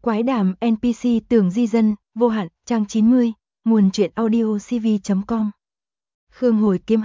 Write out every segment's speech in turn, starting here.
Quái đàm NPC tưởng di dân, vô hạn, trang 90, nguồn truyện audio cv.com. Khương Hồi kiếm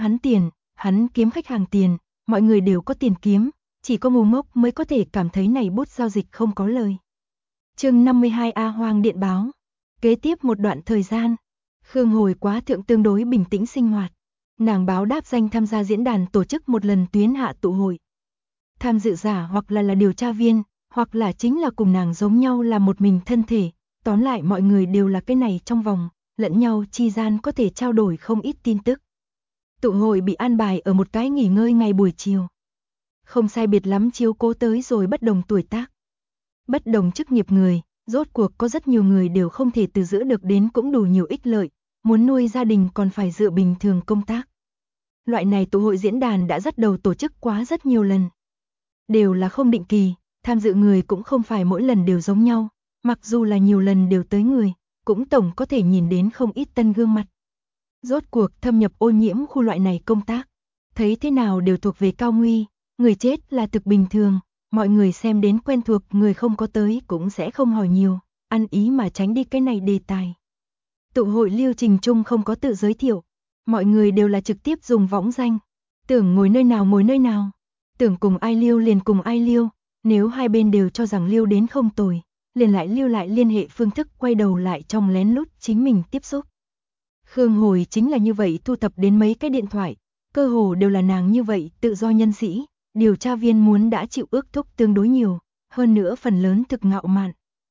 hắn kiếm khách hàng tiền, mọi người đều có tiền kiếm, chỉ có ngu ngốc mới có thể cảm thấy này bút giao dịch không có lời. Chương 52 A Hoang điện báo. Kế tiếp một đoạn thời gian, Khương Hồi quá thượng tương đối bình tĩnh sinh hoạt. Nàng báo đáp danh tham gia diễn đàn tổ chức một lần tuyến hạ tụ hội. Tham dự giả hoặc là điều tra viên, hoặc là chính là cùng nàng giống nhau là một mình thân thể, tóm lại mọi người đều là cái này trong vòng, lẫn nhau chi gian có thể trao đổi không ít tin tức. Tụ hội bị an bài ở một cái nghỉ ngơi ngày buổi chiều. Không sai biệt lắm chiếu cố tới rồi bất đồng tuổi tác. Bất đồng chức nghiệp người, rốt cuộc có rất nhiều người đều không thể từ giữa được đến cũng đủ nhiều ích lợi, muốn nuôi gia đình còn phải dựa bình thường công tác. Loại này tụ hội diễn đàn đã rất đầu tổ chức quá rất nhiều lần. Đều là không định kỳ, tham dự người cũng không phải mỗi lần đều giống nhau, mặc dù là nhiều lần đều tới người, cũng tổng có thể nhìn đến không ít tân gương mặt. Rốt cuộc thâm nhập ô nhiễm khu loại này công tác, thấy thế nào đều thuộc về cao nguy, người chết là thực bình thường, mọi người xem đến quen thuộc, người không có tới cũng sẽ không hỏi nhiều, ăn ý mà tránh đi cái này đề tài. Tụ hội lưu trình chung không có tự giới thiệu, mọi người đều là trực tiếp dùng võng danh, tưởng ngồi nơi nào, tưởng cùng ai liêu liền cùng ai liêu, nếu hai bên đều cho rằng liêu đến không tồi, liền lại lưu lại liên hệ phương thức, quay đầu lại trong lén lút chính mình tiếp xúc. Khương Hồi chính là như vậy thu thập đến mấy cái điện thoại, cơ hồ đều là nàng như vậy tự do nhân sĩ, điều tra viên muốn đã chịu ước thúc tương đối nhiều, hơn nữa phần lớn thực ngạo mạn.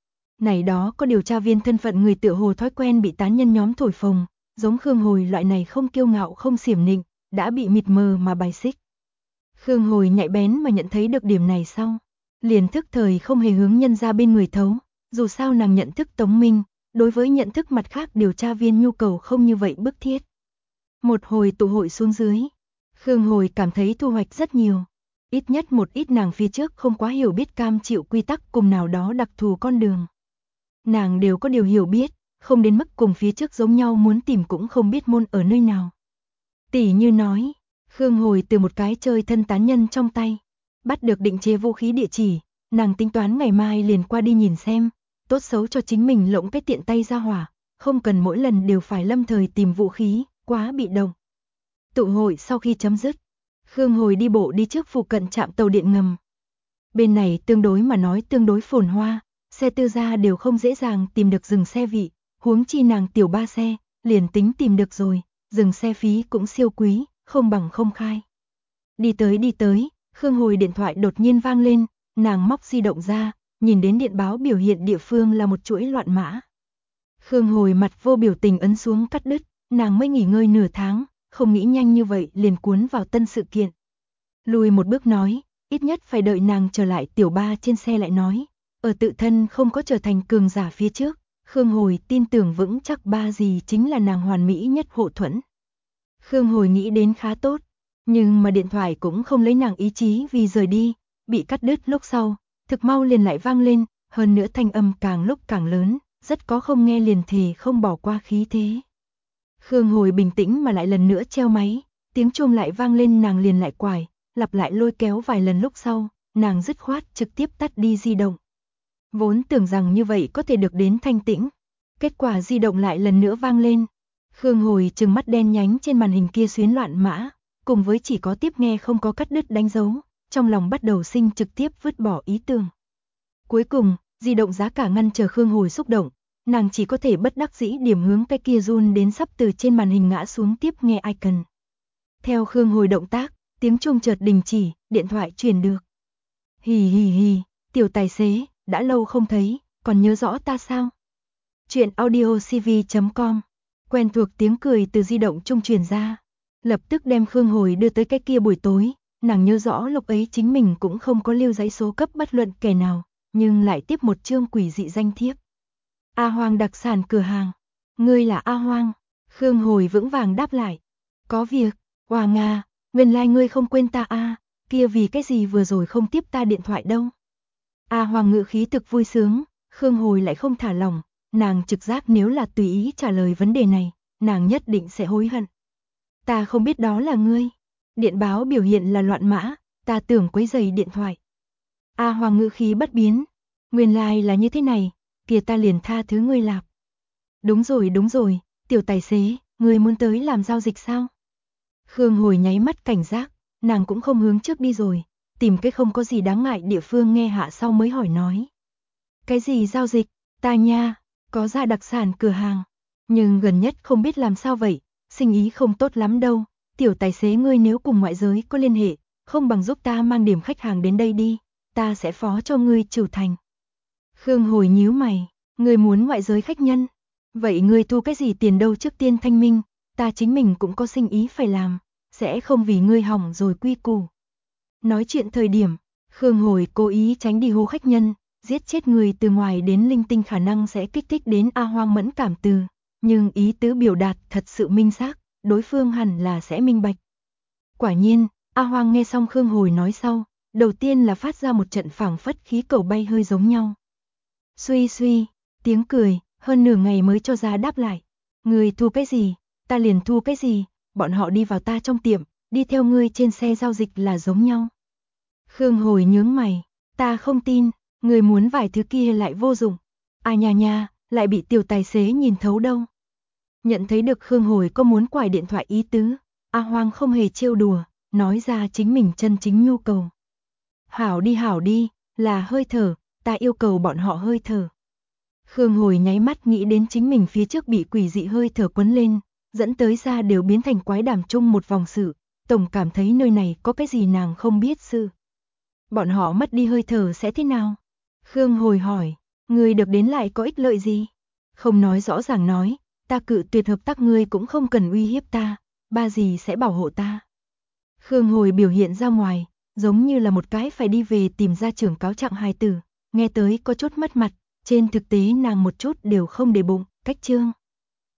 Này đó có điều tra viên thân phận người tựa hồ thói quen bị tán nhân nhóm thổi phồng, giống Khương Hồi loại này không kiêu ngạo không xiểm nịnh, đã bị mịt mờ mà bài xích. Khương Hồi nhạy bén mà nhận thấy được điểm này sau, liền thức thời không hề hướng nhân ra bên người thấu, dù sao nàng nhận thức Tống Minh, đối với nhận thức mặt khác điều tra viên nhu cầu không như vậy bức thiết. Một hồi tụ hội xuống dưới, Khương Hồi cảm thấy thu hoạch rất nhiều, ít nhất một ít nàng phía trước không quá hiểu biết cam chịu quy tắc cùng nào đó đặc thù con đường. Nàng đều có điều hiểu biết, không đến mức cùng phía trước giống nhau muốn tìm cũng không biết môn ở nơi nào. Tỷ như nói, Khương Hồi từ một cái chơi thân tán nhân trong tay, bắt được định chế vũ khí địa chỉ, nàng tính toán ngày mai liền qua đi nhìn xem, tốt xấu cho chính mình lộng cái tiện tay ra hỏa, không cần mỗi lần đều phải lâm thời tìm vũ khí, quá bị động. Tụ hội sau khi chấm dứt, Khương Hồi đi bộ đi trước phụ cận trạm tàu điện ngầm. Bên này tương đối phồn hoa, xe tư gia đều không dễ dàng tìm được dừng xe vị, huống chi nàng tiểu ba xe, liền tính tìm được rồi, dừng xe phí cũng siêu quý, không bằng không khai. Đi tới, Khương Hồi điện thoại đột nhiên vang lên, nàng móc di động ra, nhìn đến điện báo biểu hiện địa phương là một chuỗi loạn mã. Khương Hồi mặt vô biểu tình ấn xuống cắt đứt, nàng mới nghỉ ngơi nửa tháng, không nghĩ nhanh như vậy liền cuốn vào tân sự kiện. Lùi một bước nói, ít nhất phải đợi nàng trở lại tiểu ba trên xe lại nói, ở tự thân không có trở thành cường giả phía trước, Khương Hồi tin tưởng vững chắc ba gì chính là nàng hoàn mỹ nhất hộ thuẫn. Khương Hồi nghĩ đến khá tốt, nhưng mà điện thoại cũng không lấy nàng ý chí vì rời đi, bị cắt đứt lúc sau, thực mau liền lại vang lên, hơn nữa thanh âm càng lúc càng lớn, rất có không nghe liền thề không bỏ qua khí thế. Khương Hồi bình tĩnh mà lại lần nữa treo máy, tiếng chuông lại vang lên, nàng liền lại quải, lặp lại lôi kéo vài lần lúc sau, nàng dứt khoát trực tiếp tắt đi di động. Vốn tưởng rằng như vậy có thể được đến thanh tĩnh, kết quả di động lại lần nữa vang lên. Khương Hồi trừng mắt đen nhánh trên màn hình kia xuyến loạn mã, cùng với chỉ có tiếp nghe không có cắt đứt đánh dấu, trong lòng bắt đầu sinh trực tiếp vứt bỏ ý tưởng. Cuối cùng, di động giá cả ngăn chờ Khương Hồi xúc động, nàng chỉ có thể bất đắc dĩ điểm hướng cái kia run đến sắp từ trên màn hình ngã xuống tiếp nghe icon. Theo Khương Hồi động tác, tiếng chuông chợt đình chỉ, điện thoại truyền được. Hì hì hì, tiểu tài xế, đã lâu không thấy, còn nhớ rõ ta sao? Chuyện audio cv.com. Quen thuộc tiếng cười từ di động trung truyền ra, lập tức đem Khương Hồi đưa tới cái kia buổi tối, nàng nhớ rõ lúc ấy chính mình cũng không có lưu giấy số cấp bất luận kẻ nào, nhưng lại tiếp một chương quỷ dị danh thiếp. A Hoang đặc sản cửa hàng. Ngươi là A Hoang? Khương Hồi vững vàng đáp lại. Có việc, Hoa Nga, nguyên lai ngươi không quên ta a, kia vì cái gì vừa rồi không tiếp ta điện thoại đâu? A Hoang ngữ khí thực vui sướng, Khương Hồi lại không thả lỏng, nàng trực giác nếu là tùy ý trả lời vấn đề này, nàng nhất định sẽ hối hận. Ta không biết đó là ngươi. Điện báo biểu hiện là loạn mã, ta tưởng quấy rầy điện thoại. A Hoang ngữ khí bất biến. Nguyên lai là như thế này, kìa ta liền tha thứ ngươi lạp. Đúng rồi, tiểu tài xế, ngươi muốn tới làm giao dịch sao? Khương Hồi nháy mắt cảnh giác, nàng cũng không hướng trước đi rồi, tìm cái không có gì đáng ngại địa phương nghe hạ sau mới hỏi nói. Cái gì giao dịch, ta nha, có ra đặc sản cửa hàng, nhưng gần nhất không biết làm sao vậy, sinh ý không tốt lắm đâu, tiểu tài xế ngươi nếu cùng ngoại giới có liên hệ, không bằng giúp ta mang điểm khách hàng đến đây đi, ta sẽ phó cho ngươi trừ thành. Khương Hồi nhíu mày, ngươi muốn ngoại giới khách nhân, vậy ngươi thu cái gì tiền đâu trước tiên thanh minh, ta chính mình cũng có sinh ý phải làm, sẽ không vì ngươi hỏng rồi quy củ. Nói chuyện thời điểm, Khương Hồi cố ý tránh đi hô khách nhân, giết chết người từ ngoài đến linh tinh khả năng sẽ kích thích đến A Hoang mẫn cảm từ, nhưng ý tứ biểu đạt thật sự minh xác, đối phương hẳn là sẽ minh bạch. Quả nhiên, A Hoang nghe xong Khương Hồi nói sau, đầu tiên là phát ra một trận phảng phất khí cầu bay hơi giống nhau. Suy suy, tiếng cười, hơn nửa ngày mới cho ra đáp lại. Người thu cái gì, ta liền thu cái gì, bọn họ đi vào ta trong tiệm, đi theo ngươi trên xe giao dịch là giống nhau. Khương Hồi nhướng mày, ta không tin, người muốn vài thứ kia lại vô dụng. À nha, lại bị tiểu tài xế nhìn thấu đâu. Nhận thấy được Khương Hồi có muốn quải điện thoại ý tứ, A Hoang không hề trêu đùa, nói ra chính mình chân chính nhu cầu. Hảo đi, là hơi thở, ta yêu cầu bọn họ hơi thở. Khương Hồi nháy mắt nghĩ đến chính mình phía trước bị quỷ dị hơi thở quấn lên, dẫn tới ra đều biến thành quái đàm chung một vòng sự, tổng cảm thấy nơi này có cái gì nàng không biết sự. Bọn họ mất đi hơi thở sẽ thế nào? Khương Hồi hỏi, người được đến lại có ích lợi gì? Không nói rõ ràng nói, ta cự tuyệt hợp tác ngươi cũng không cần uy hiếp ta, ba gì sẽ bảo hộ ta. Khương Hồi biểu hiện ra ngoài, giống như là một cái phải đi về tìm gia trưởng cáo trạng hài tử, nghe tới có chút mất mặt, trên thực tế nàng một chút đều không để bụng, cách chương.